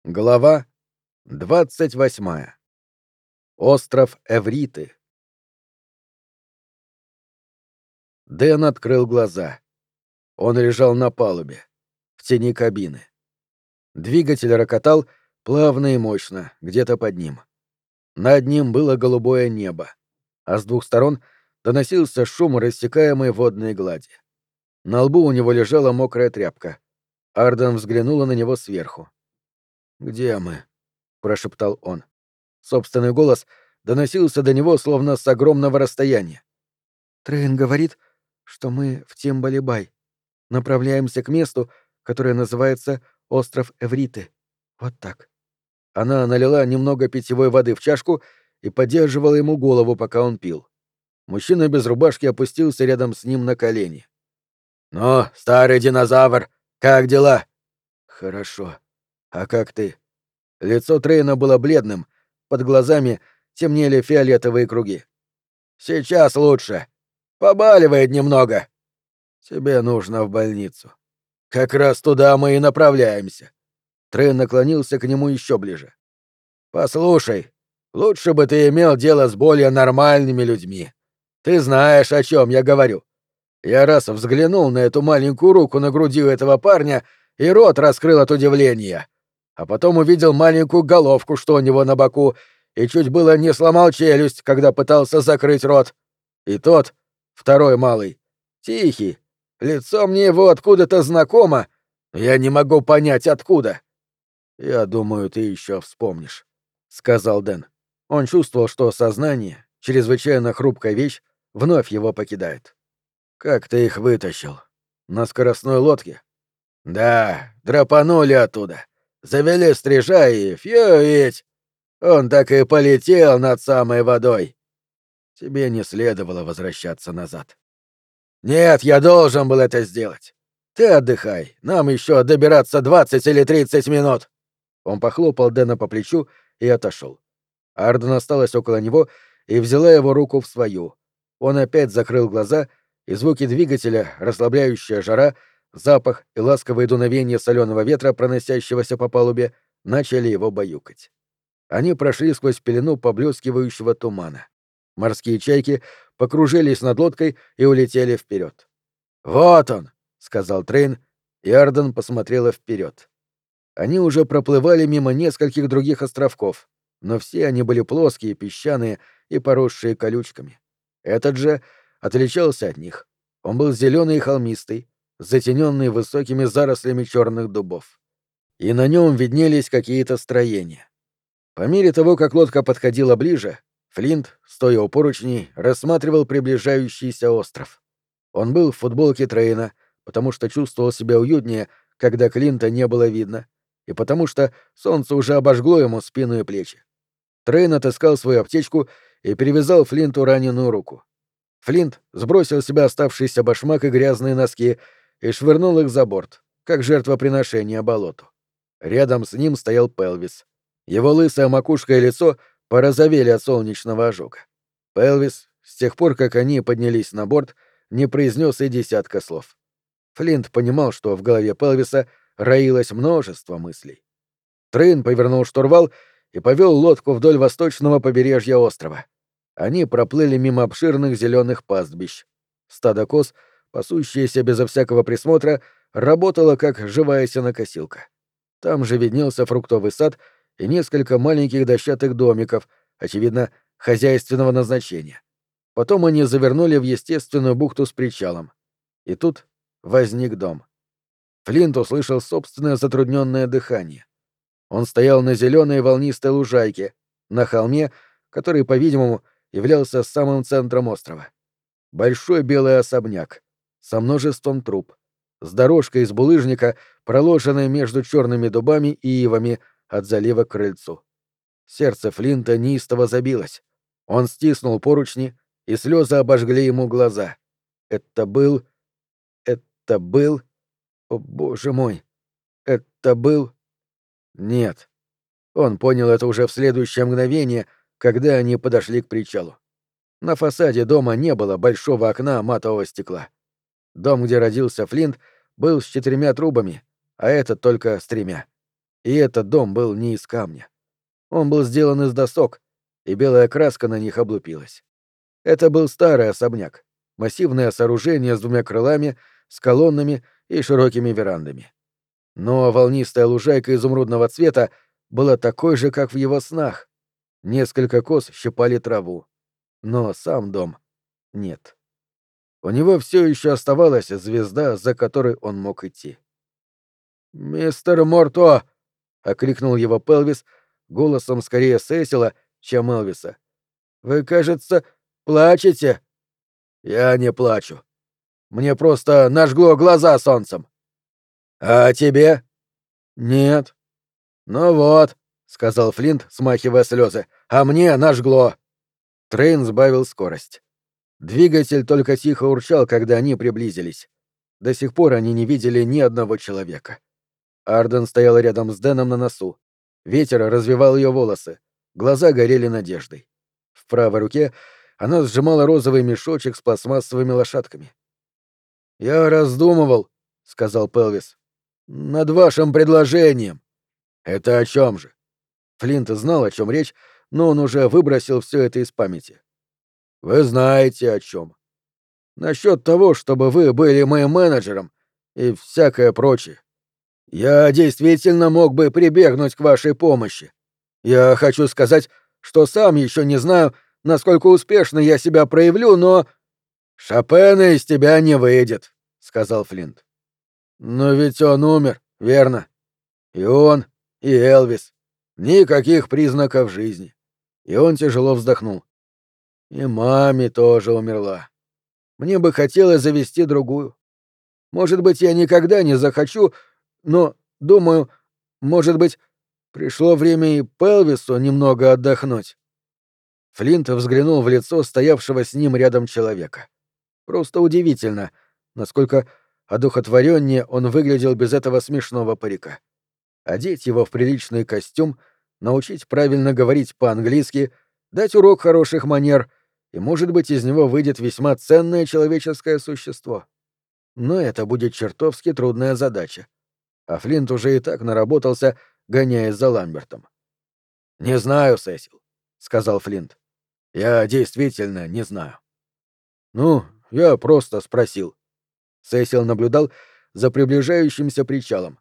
Глава 28. Остров Эвриты. Дэн открыл глаза. Он лежал на палубе, в тени кабины. Двигатель рокотал плавно и мощно, где-то под ним. Над ним было голубое небо, а с двух сторон доносился шум рассекаемой водной глади. На лбу у него лежала мокрая тряпка. Арден взглянула на него сверху. «Где мы?» — прошептал он. Собственный голос доносился до него словно с огромного расстояния. «Трейн говорит, что мы в Тимбалибай. Направляемся к месту, которое называется остров Эвриты. Вот так». Она налила немного питьевой воды в чашку и поддерживала ему голову, пока он пил. Мужчина без рубашки опустился рядом с ним на колени. «Ну, старый динозавр, как дела?» «Хорошо. А как ты?» Лицо Трейна было бледным, под глазами темнели фиолетовые круги. «Сейчас лучше. Побаливает немного. Тебе нужно в больницу. Как раз туда мы и направляемся». Трейн наклонился к нему еще ближе. «Послушай, лучше бы ты имел дело с более нормальными людьми. Ты знаешь, о чем я говорю. Я раз взглянул на эту маленькую руку на груди у этого парня, и рот раскрыл от удивления. А потом увидел маленькую головку, что у него на боку, и чуть было не сломал челюсть, когда пытался закрыть рот. И тот, второй малый, тихий, лицо мне его откуда-то знакомо, но я не могу понять, откуда. «Я думаю, ты еще вспомнишь», — сказал Дэн. Он чувствовал, что сознание, чрезвычайно хрупкая вещь, вновь его покидает. «Как ты их вытащил? На скоростной лодке?» «Да, драпанули оттуда. Завели стрижа и фью-ведь! Он так и полетел над самой водой. Тебе не следовало возвращаться назад». «Нет, я должен был это сделать. Ты отдыхай, нам еще добираться 20 или 30 минут». Он похлопал Дэна по плечу и отошел. Арден осталась около него и взяла его руку в свою. Он опять закрыл глаза, и звуки двигателя, расслабляющая жара, запах и ласковое дуновение соленого ветра, проносящегося по палубе, начали его баюкать. Они прошли сквозь пелену поблескивающего тумана. Морские чайки покружились над лодкой и улетели вперед. «Вот он!» — сказал Трейн, и Арден посмотрела вперед. Они уже проплывали мимо нескольких других островков, но все они были плоские, песчаные и поросшие колючками. Этот же отличался от них. Он был зеленый и холмистый, затененный высокими зарослями черных дубов. И на нем виднелись какие-то строения. По мере того, как лодка подходила ближе, Флинт, стоя у поручней, рассматривал приближающийся остров. Он был в футболке Трейна, потому что чувствовал себя уютнее, когда Клинта не было видно, и потому что солнце уже обожгло ему спину и плечи. Трейн отыскал свою аптечку и перевязал Флинту раненую руку. Флинт сбросил с себя оставшийся башмак и грязные носки и швырнул их за борт, как жертвоприношение болоту. Рядом с ним стоял Пелвис. Его лысая макушка и лицо порозовели от солнечного ожога. Пелвис, с тех пор, как они поднялись на борт, не произнес и десятка слов. Флинт понимал, что в голове Пелвиса роилось множество мыслей. Трейн повернул штурвал и повел лодку вдоль восточного побережья острова. Они проплыли мимо обширных зеленых пастбищ. Стадо коз, пасущееся безо всякого присмотра, работало как живая сенокосилка. Там же виднелся фруктовый сад и несколько маленьких дощатых домиков, очевидно, хозяйственного назначения. Потом они завернули в естественную бухту с причалом. И тут возник дом. Флинт услышал собственное затрудненное дыхание. Он стоял на зеленой волнистой лужайке, на холме, который, по-видимому, являлся самым центром острова. Большой белый особняк, со множеством труб, с дорожкой из булыжника, проложенной между черными дубами и ивами от залива к крыльцу. Сердце Флинта неистово забилось. Он стиснул поручни, и слезы обожгли ему глаза. Это был... О, боже мой! Это был... Нет. Он понял это уже в следующее мгновение, когда они подошли к причалу. На фасаде дома не было большого окна матового стекла. Дом, где родился Флинт, был с 4 трубами, а этот только с 3. И этот дом был не из камня. Он был сделан из досок, и белая краска на них облупилась. Это был старый особняк, массивное сооружение с двумя крылами, с колоннами и широкими верандами. Но волнистая лужайка изумрудного цвета была такой же, как в его снах. Несколько коз щипали траву. Но сам дом — нет. У него все еще оставалась звезда, за которой он мог идти. «Мистер Морто!» — окликнул его Пелвис голосом скорее Сесила, чем Элвиса. «Вы, кажется, плачете?» «Я не плачу. Мне просто нажгло глаза солнцем». «А тебе?» «Нет». «Ну вот», — сказал Флинт, смахивая слезы, — «а мне нажгло». Трейн сбавил скорость. Двигатель только тихо урчал, когда они приблизились. До сих пор они не видели ни одного человека. Арден стояла рядом с Дэном на носу. Ветер развевал ее волосы. Глаза горели надеждой. В правой руке она сжимала розовый мешочек с пластмассовыми лошадками. «Я раздумывал», — сказал Пелвис, — «над вашим предложением». «Это о чем же?» Флинт знал, о чем речь, но он уже выбросил все это из памяти. «Вы знаете, о чем. Насчет того, чтобы вы были моим менеджером и всякое прочее. Я действительно мог бы прибегнуть к вашей помощи. Я хочу сказать, что сам еще не знаю, насколько успешно я себя проявлю, но... Шопена из тебя не выйдет, — сказал Флинт. Но ведь он умер, верно? И он, и Элвис. Никаких признаков жизни. И он тяжело вздохнул. И маме тоже умерла. Мне бы хотелось завести другую. Может быть, я никогда не захочу, но, думаю, может быть, пришло время и Пелвису немного отдохнуть. Флинт взглянул в лицо стоявшего с ним рядом человека. Просто удивительно, насколько одухотвореннее он выглядел без этого смешного парика. Одеть его в приличный костюм, научить правильно говорить по-английски, дать урок хороших манер, и, может быть, из него выйдет весьма ценное человеческое существо. Но это будет чертовски трудная задача. А Флинт уже и так наработался, гоняясь за Ламбертом. «Не знаю, Сесил», — сказал Флинт. «Я действительно не знаю». «Ну, я просто спросил». Сесил наблюдал за приближающимся причалом.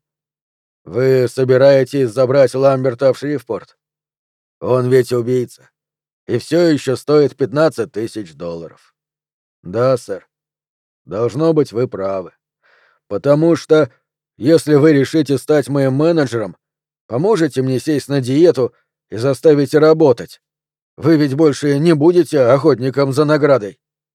«Вы собираетесь забрать Ламберта в Шрифпорт? Он ведь убийца. И все еще стоит $15 000. «Да, сэр. Должно быть, вы правы. Потому что, если вы решите стать моим менеджером, поможете мне сесть на диету и заставите работать. Вы ведь больше не будете охотником за наградой».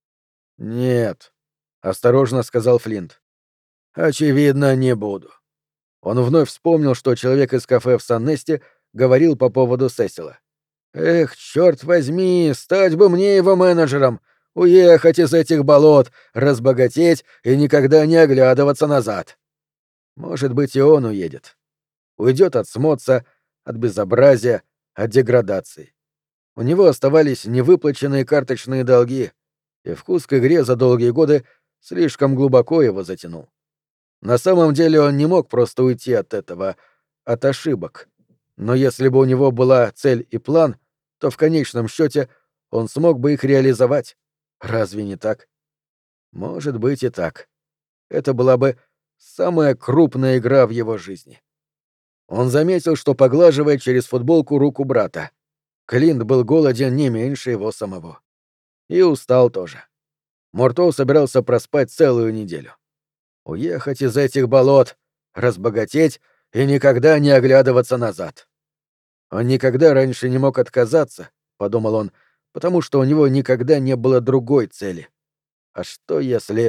«Нет», — осторожно сказал Флинт. «Очевидно, не буду». Он вновь вспомнил, что человек из кафе в Сан-Несте говорил по поводу Сесила. «Эх, черт возьми, стать бы мне его менеджером, уехать из этих болот, разбогатеть и никогда не оглядываться назад». Может быть, и он уедет. Уйдет от смоца, от безобразия, от деградации. У него оставались невыплаченные карточные долги, и вкус к игре за долгие годы слишком глубоко его затянул. На самом деле он не мог просто уйти от этого, от ошибок. Но если бы у него была цель и план, то в конечном счете он смог бы их реализовать. Разве не так? Может быть и так. Это была бы самая крупная игра в его жизни. Он заметил, что поглаживает через футболку руку брата. Клинт был голоден не меньше его самого. И устал тоже. Морто собирался проспать целую неделю. Уехать из этих болот, разбогатеть и никогда не оглядываться назад. Он никогда раньше не мог отказаться, — подумал он, — потому что у него никогда не было другой цели. А что если...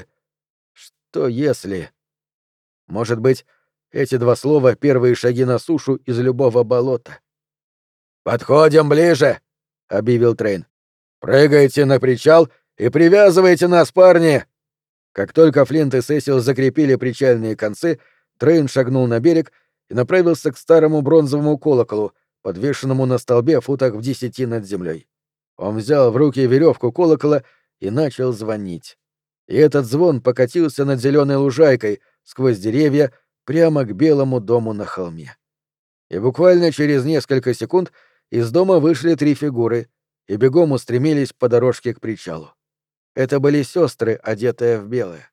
Что если... Может быть, эти два слова — первые шаги на сушу из любого болота. «Подходим ближе!» — объявил Трейн. «Прыгайте на причал и привязывайте нас, парни!» Как только Флинт и Сесил закрепили причальные концы, Трейн шагнул на берег и направился к старому бронзовому колоколу, подвешенному на столбе в футах в 10 над землей. Он взял в руки веревку колокола и начал звонить. И этот звон покатился над зеленой лужайкой, сквозь деревья, прямо к белому дому на холме. И буквально через несколько секунд из дома вышли 3 фигуры и бегом устремились по дорожке к причалу. Это были сестры, одетые в белое.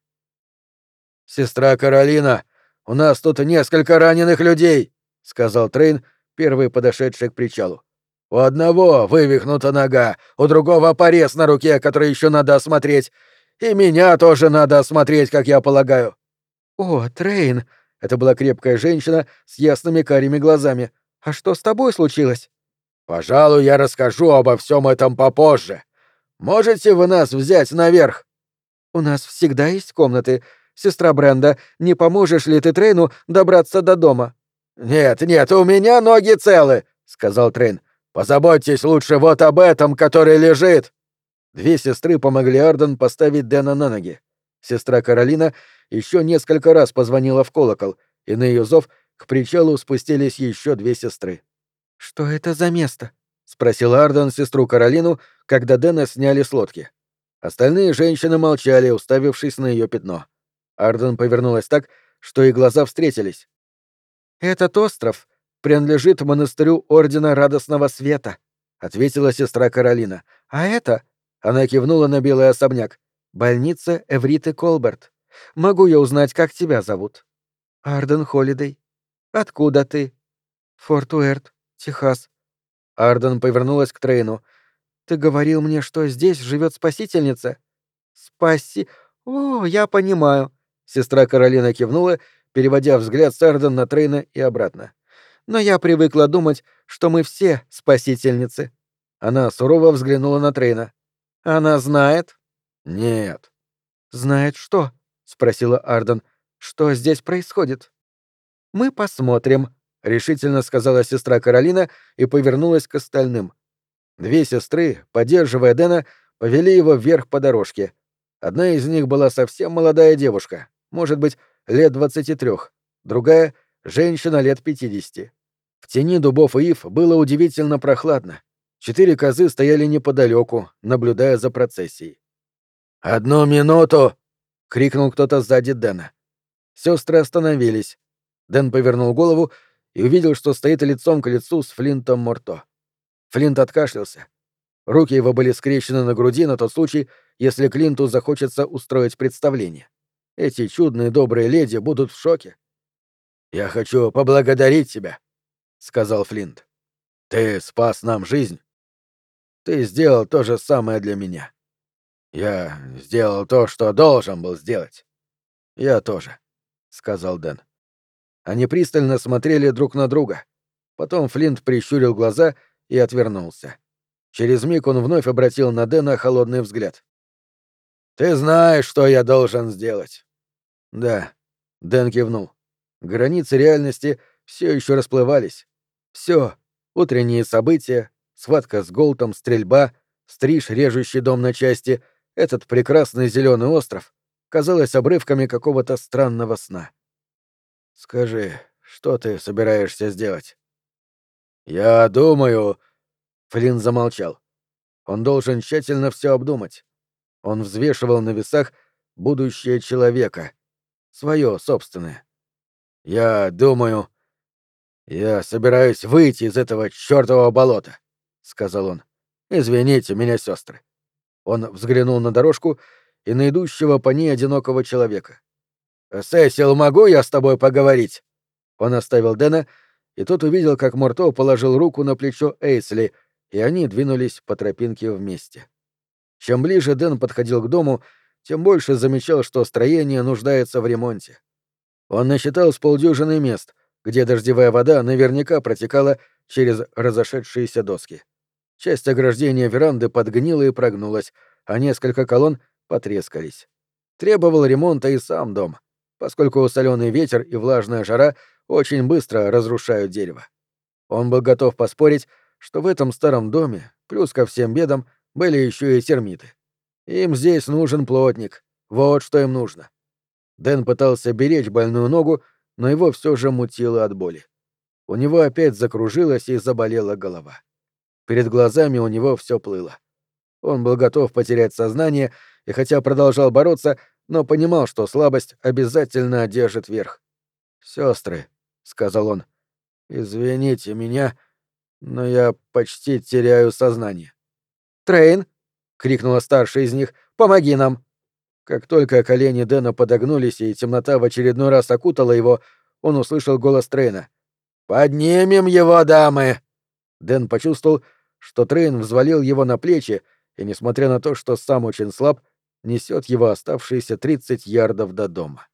«Сестра Каролина, у нас тут несколько раненых людей», — сказал Трейн, первый подошедший к причалу. «У одного вывихнута нога, у другого порез на руке, который еще надо осмотреть. И меня тоже надо осмотреть, как я полагаю». «О, Трейн!» — это была крепкая женщина с ясными карими глазами. «А что с тобой случилось?» «Пожалуй, я расскажу обо всем этом попозже. Можете вы нас взять наверх?» «У нас всегда есть комнаты. Сестра Бренда, не поможешь ли ты Трейну добраться до дома?» «Нет, нет, у меня ноги целы», — сказал Трейн. «Позаботьтесь лучше вот об этом, который лежит». 2 сестры помогли Арден поставить Дэна на ноги. Сестра Каролина еще несколько раз позвонила в колокол, и на ее зов к причалу спустились еще 2 сестры. «Что это за место?» — спросила Арден сестру Каролину, когда Дэна сняли с лодки. Остальные женщины молчали, уставившись на ее пятно. Арден повернулась так, что и глаза встретились. «Этот остров принадлежит монастырю Ордена Радостного Света», — ответила сестра Каролина. «А это...» — она кивнула на белый особняк. «Больница Эвриты Колберт. Могу я узнать, как тебя зовут?» «Арден Холидей». «Откуда ты?» «Форт Уэрт, Техас». Арден повернулась к Трейну. «Ты говорил мне, что здесь живет спасительница?» «Спаси... О, я понимаю». Сестра Каролина кивнула, переводя взгляд с Арден на Трейна и обратно. «Но я привыкла думать, что мы все спасительницы». Она сурово взглянула на Трейна. «Она знает?» «Нет». «Знает что?» — спросила Арден. «Что здесь происходит?» «Мы посмотрим», — решительно сказала сестра Каролина и повернулась к остальным. 2 сестры, поддерживая Дэна, повели его вверх по дорожке. Одна из них была совсем молодая девушка, может быть, лет 23, другая — женщина лет 50. В тени дубов и ив было удивительно прохладно. 4 козы стояли неподалеку, наблюдая за процессией. «Одну минуту!» — крикнул кто-то сзади Дэна. Сестры остановились. Дэн повернул голову и увидел, что стоит лицом к лицу с Флинтом Морто. Флинт откашлялся. Руки его были скрещены на груди на тот случай, если Клинту захочется устроить представление. Эти чудные добрые леди будут в шоке. «Я хочу поблагодарить тебя», — сказал Флинт. «Ты спас нам жизнь. Ты сделал то же самое для меня. Я сделал то, что должен был сделать». «Я тоже», — сказал Дэн. Они пристально смотрели друг на друга. Потом Флинт прищурил глаза и отвернулся. Через миг он вновь обратил на Дэна холодный взгляд. «Ты знаешь, что я должен сделать». «Да», — Дэн кивнул. Границы реальности все еще расплывались. Все — утренние события, схватка с Голтом, стрельба, стриж, режущий дом на части, этот прекрасный зеленый остров — казалось обрывками какого-то странного сна. «Скажи, что ты собираешься сделать?» «Я думаю...» Флинн замолчал. Он должен тщательно все обдумать. Он взвешивал на весах будущее человека. Свое собственное. «Я думаю... Я собираюсь выйти из этого чёртового болота», — сказал он. «Извините меня, сестры». Он взглянул на дорожку и на идущего по ней одинокого человека. «Сесил, могу я с тобой поговорить?» Он оставил Дэна, и тот увидел, как Морто положил руку на плечо Эйсли, и они двинулись по тропинке вместе. Чем ближе Дэн подходил к дому, тем больше замечал, что строение нуждается в ремонте. Он насчитал с полдюжины мест, где дождевая вода наверняка протекала через разошедшиеся доски. Часть ограждения веранды подгнила и прогнулась, а несколько колонн потрескались. Требовал ремонта и сам дом, поскольку соленый ветер и влажная жара очень быстро разрушают дерево. Он был готов поспорить, что в этом старом доме, плюс ко всем бедам, были еще и термиты. Им здесь нужен плотник. Вот что им нужно. Дэн пытался беречь больную ногу, но его все же мутило от боли. У него опять закружилась и заболела голова. Перед глазами у него все плыло. Он был готов потерять сознание и хотя продолжал бороться, но понимал, что слабость обязательно одержит верх. «Сестры», — сказал он, Извините меня, но я почти теряю сознание». «Трейн!» — крикнула старшая из них. «Помоги нам!» Как только колени Дэна подогнулись и темнота в очередной раз окутала его, он услышал голос Трейна. «Поднимем его, дамы!» Дэн почувствовал, что Трейн взвалил его на плечи и, несмотря на то, что сам очень слаб, несет его оставшиеся 30 ярдов до дома.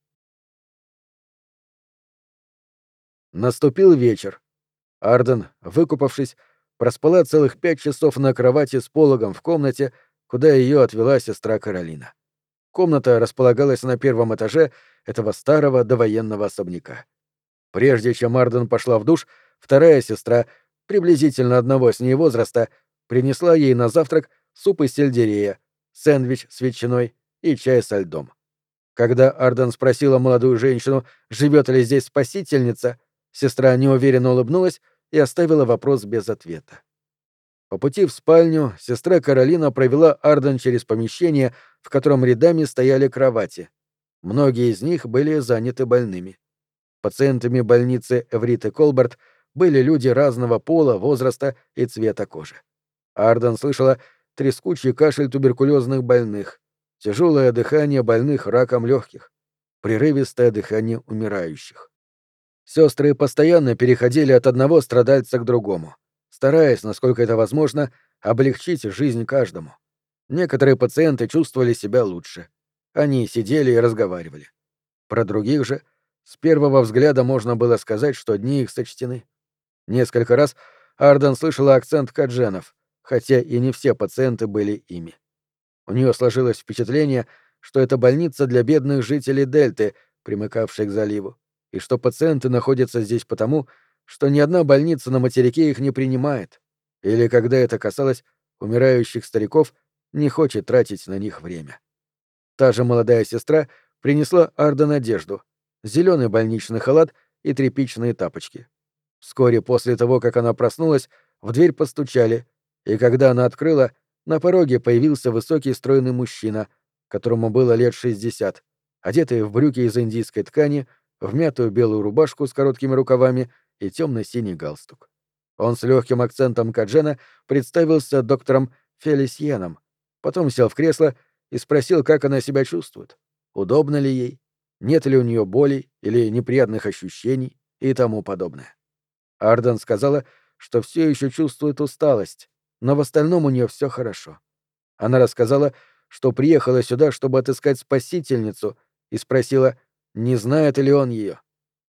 Наступил вечер. Арден, выкупавшись, проспала целых 5 часов на кровати с пологом в комнате, куда ее отвела сестра Каролина. Комната располагалась на первом этаже этого старого довоенного особняка. Прежде чем Арден пошла в душ, вторая сестра, приблизительно одного с ней возраста, принесла ей на завтрак суп из сельдерея, сэндвич с ветчиной и чай со льдом. Когда Арден спросила молодую женщину, живет ли здесь спасительница, сестра неуверенно улыбнулась и оставила вопрос без ответа. По пути в спальню сестра Каролина провела Арден через помещение, в котором рядами стояли кровати. Многие из них были заняты больными. Пациентами больницы Эврит и Колберт были люди разного пола, возраста и цвета кожи. Арден слышала трескучий кашель туберкулезных больных, тяжелое дыхание больных раком легких, прерывистое дыхание умирающих. Сестры постоянно переходили от одного страдальца к другому, стараясь, насколько это возможно, облегчить жизнь каждому. Некоторые пациенты чувствовали себя лучше. Они сидели и разговаривали. Про других же с первого взгляда можно было сказать, что дни их сочтены. Несколько раз Арден слышала акцент кадженов, хотя и не все пациенты были ими. У нее сложилось впечатление, что это больница для бедных жителей Дельты, примыкавшей к заливу, и что пациенты находятся здесь потому, что ни одна больница на материке их не принимает, или, когда это касалось умирающих стариков, не хочет тратить на них время. Та же молодая сестра принесла Арден одежду, зеленый больничный халат и тряпичные тапочки. Вскоре после того, как она проснулась, в дверь постучали, и когда она открыла, на пороге появился высокий стройный мужчина, которому было лет 60, одетый в брюки из индийской ткани, в мятую белую рубашку с короткими рукавами и темно-синий галстук. Он с легким акцентом каджена представился доктором Фелисьеном, потом сел в кресло и спросил, как она себя чувствует, удобно ли ей, нет ли у нее болей или неприятных ощущений и тому подобное. Арден сказала, что все еще чувствует усталость, но в остальном у нее все хорошо. Она рассказала, что приехала сюда, чтобы отыскать спасительницу, и спросила, не знает ли он ее.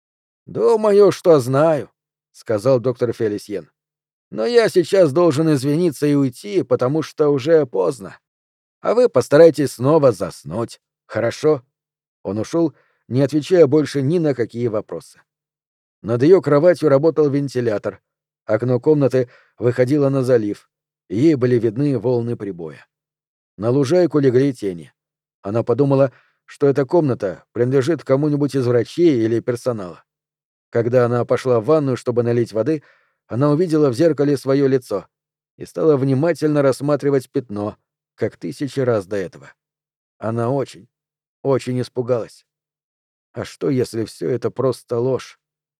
«Думаю, что знаю», — сказал доктор Фелисьен. «Но я сейчас должен извиниться и уйти, потому что уже поздно. А вы постарайтесь снова заснуть, хорошо?» Он ушел, не отвечая больше ни на какие вопросы. Над ее кроватью работал вентилятор. Окно комнаты выходило на залив, и ей были видны волны прибоя. На лужайку легли тени. Она подумала, что эта комната принадлежит кому-нибудь из врачей или персонала. Когда она пошла в ванную, чтобы налить воды, она увидела в зеркале свое лицо и стала внимательно рассматривать пятно, как 1000 раз до этого. Она очень, очень испугалась. А что, если все это просто ложь?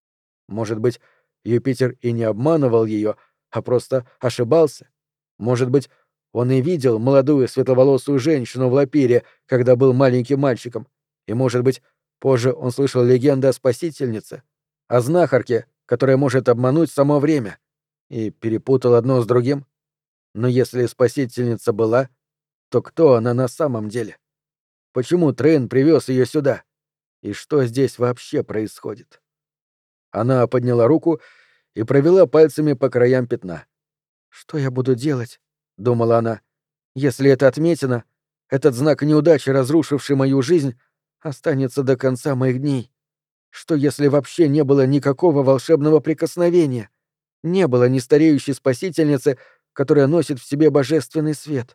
Может быть, Юпитер и не обманывал ее, а просто ошибался? Может быть, он и видел молодую светловолосую женщину в Лапире, когда был маленьким мальчиком, и, может быть, позже он слышал легенды о спасительнице, о знахарке, которая может обмануть само время, и перепутал одно с другим? Но если спасительница была, то кто она на самом деле? Почему Трейн привез ее сюда? И что здесь вообще происходит? Она подняла руку и провела пальцами по краям пятна. «Что я буду делать?» — думала она. «Если это отметина, этот знак неудачи, разрушивший мою жизнь, останется до конца моих дней. Что если вообще не было никакого волшебного прикосновения? Не было ни стареющей спасительницы, которая носит в себе божественный свет?»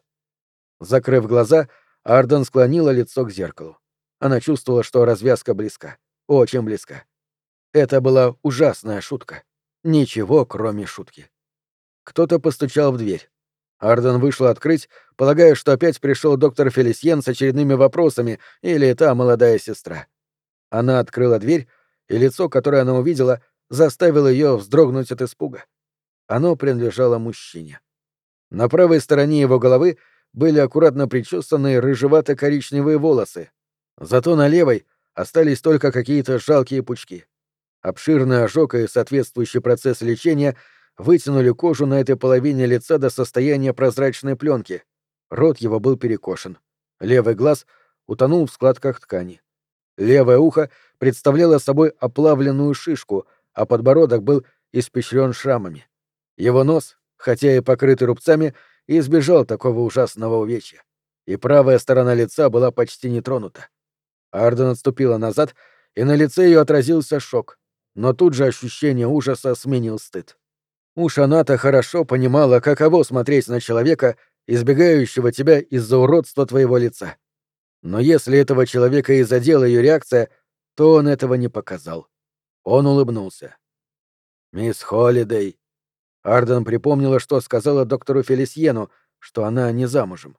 Закрыв глаза, Арден склонила лицо к зеркалу. Она чувствовала, что развязка близка. Очень близка. Это была ужасная шутка. Ничего, кроме шутки. Кто-то постучал в дверь. Арден вышла открыть, полагая, что опять пришел доктор Фелисьен с очередными вопросами или та молодая сестра. Она открыла дверь, и лицо, которое она увидела, заставило ее вздрогнуть от испуга. Оно принадлежало мужчине. На правой стороне его головы были аккуратно причесанные рыжевато-коричневые волосы, зато на левой остались только какие-то жалкие пучки. Обширный ожог и соответствующий процесс лечения вытянули кожу на этой половине лица до состояния прозрачной пленки. Рот его был перекошен. Левый глаз утонул в складках ткани. Левое ухо представляло собой оплавленную шишку, а подбородок был испещрен шрамами. Его нос, хотя и покрытый рубцами, избежал такого ужасного увечья, и правая сторона лица была почти не тронута. Арден отступила назад, и на лице ее отразился шок, но тут же ощущение ужаса сменил стыд. Уж она-то хорошо понимала, каково смотреть на человека, избегающего тебя из-за уродства твоего лица. Но если этого человека и задела ее реакция, то он этого не показал. Он улыбнулся. «Мисс Холлидей». Арден припомнила, что сказала доктору Фелисьену, что она не замужем.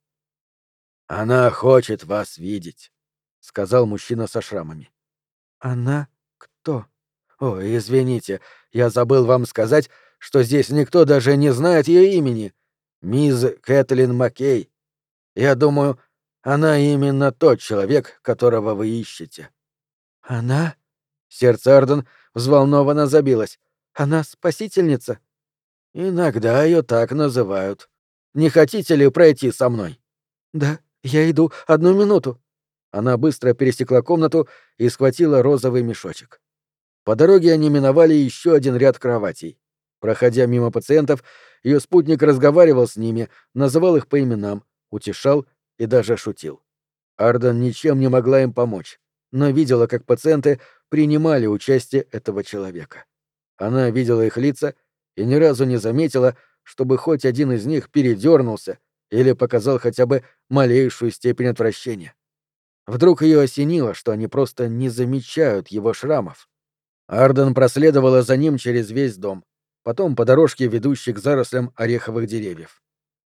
«Она хочет вас видеть», — сказал мужчина со шрамами. «Она кто?» «Ой, извините, я забыл вам сказать, что здесь никто даже не знает ее имени. Мисс Кэтлин Маккей. Я думаю, она именно тот человек, которого вы ищете». «Она?» Сердце Арден взволнованно забилось. «Она спасительница?» «Иногда ее так называют. Не хотите ли пройти со мной?» «Да, я иду. 1 минуту». Она быстро пересекла комнату и схватила розовый мешочек. По дороге они миновали еще один ряд кроватей. Проходя мимо пациентов, ее спутник разговаривал с ними, называл их по именам, утешал и даже шутил. Арден ничем не могла им помочь, но видела, как пациенты принимали участие этого человека. Она видела их лица и ни разу не заметила, чтобы хоть один из них передернулся или показал хотя бы малейшую степень отвращения. Вдруг ее осенило, что они просто не замечают его шрамов. Арден проследовала за ним через весь дом, потом по дорожке, ведущей к зарослям ореховых деревьев.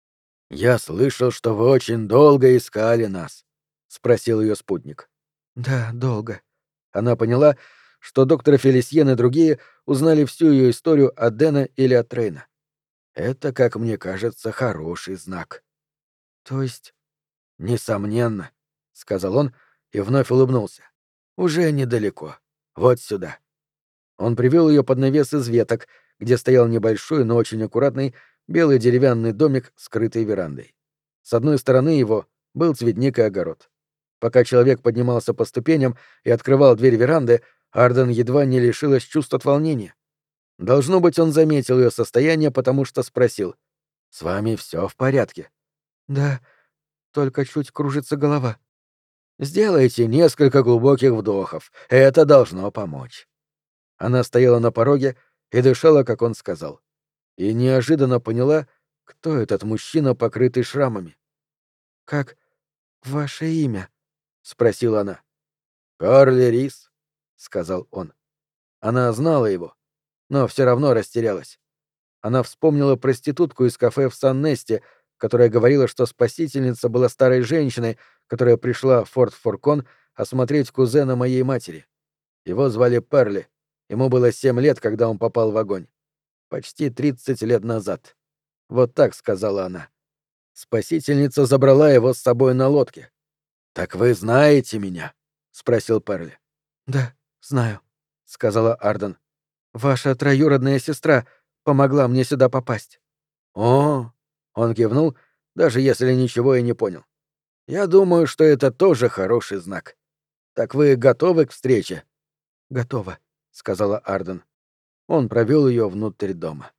«Я слышал, что вы очень долго искали нас», — спросил ее спутник. «Да, долго». Она поняла, что доктор Фелисьен и другие узнали всю ее историю от Дэна или от Трейна. Это, как мне кажется, хороший знак. То есть... Несомненно, — сказал он и вновь улыбнулся. Уже недалеко. Вот сюда. Он привел ее под навес из веток, где стоял небольшой, но очень аккуратный белый деревянный домик с крытой верандой. С одной стороны его был цветник и огород. Пока человек поднимался по ступеням и открывал дверь веранды, Арден едва не лишилась чувств от волнения. Должно быть, он заметил ее состояние, потому что спросил: «С вами все в порядке?» «Да, только чуть кружится голова». «Сделайте несколько глубоких вдохов. Это должно помочь». Она стояла на пороге и дышала, как он сказал. И неожиданно поняла, кто этот мужчина, покрытый шрамами. «Как ваше имя?» — спросила она. «Карли Рис», — сказал он. Она знала его, но все равно растерялась. Она вспомнила проститутку из кафе в Сан-Несте, которая говорила, что спасительница была старой женщиной, которая пришла в Форт Форкон осмотреть кузена моей матери. Его звали Перли. Ему было 7 лет, когда он попал в огонь. Почти 30 лет назад. Вот так сказала она. Спасительница забрала его с собой на лодке. «Так вы знаете меня?» — спросил Перли. «Да, знаю», — сказала Арден. «Ваша троюродная сестра помогла мне сюда попасть». «О!» — он кивнул, даже если ничего и не понял. «Я думаю, что это тоже хороший знак. Так вы готовы к встрече?» «Готова», — сказала Арден. Он провел ее внутрь дома.